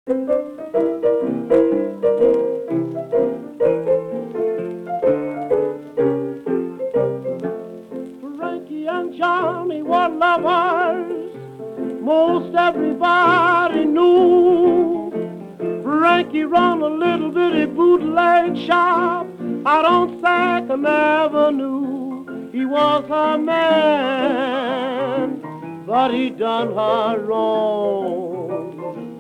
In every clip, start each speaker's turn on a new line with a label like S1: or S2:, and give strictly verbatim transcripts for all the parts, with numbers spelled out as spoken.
S1: Frankie and Johnny were lovers, most everybody knew. Frankie run a little bitty bootleg shop out on Second Avenue. He was her man, but he done her wrong.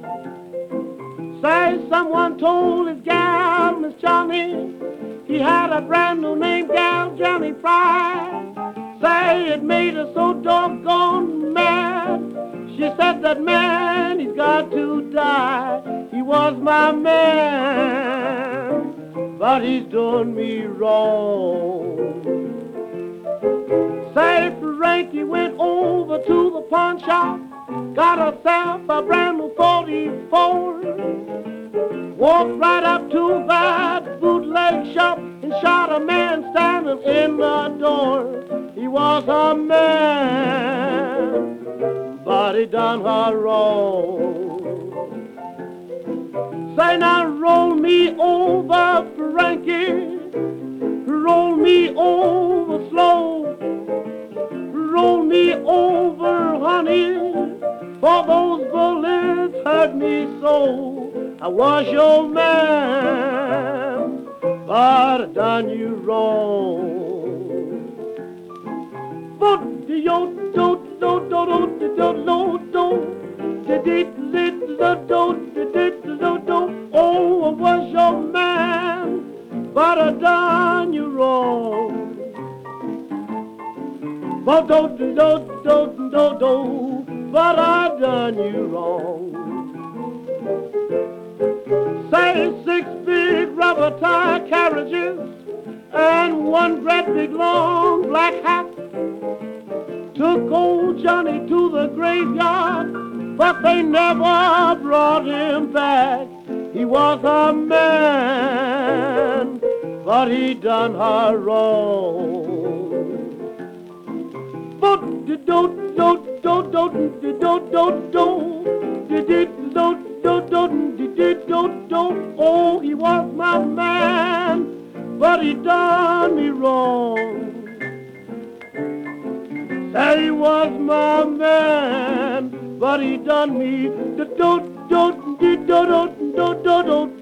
S1: Say someone told his gal, Miss Johnny, he had a brand new name, gal Johnny Fry. Say it made her so doggone mad. She said that man, he's got to die. He was my man, but he's done me wrong. Say Frankie went over to the pawn shop, got herself a brand new forty-four. Walked right up to that bootleg shop and shot a man standing in the door. He was a man, but he done her wrong. Say now roll me over, Frankie, roll me over slow. Roll me over, honey, for those bullets hurt me so. I was your man, but I done you wrong. But yo do do do do do do do do. Oh, I was your man, but I done you wrong. But do do do do do do, but I done you wrong. Say six big rubber tire carriages and one great big long black hat took old Johnny to the graveyard, but they never brought him back. He was a man, but he done her wrong. But do do do do do do do do do do. Oh, he was my man, but he done me wrong. Say he was my man, but he done me do do do do do do do do.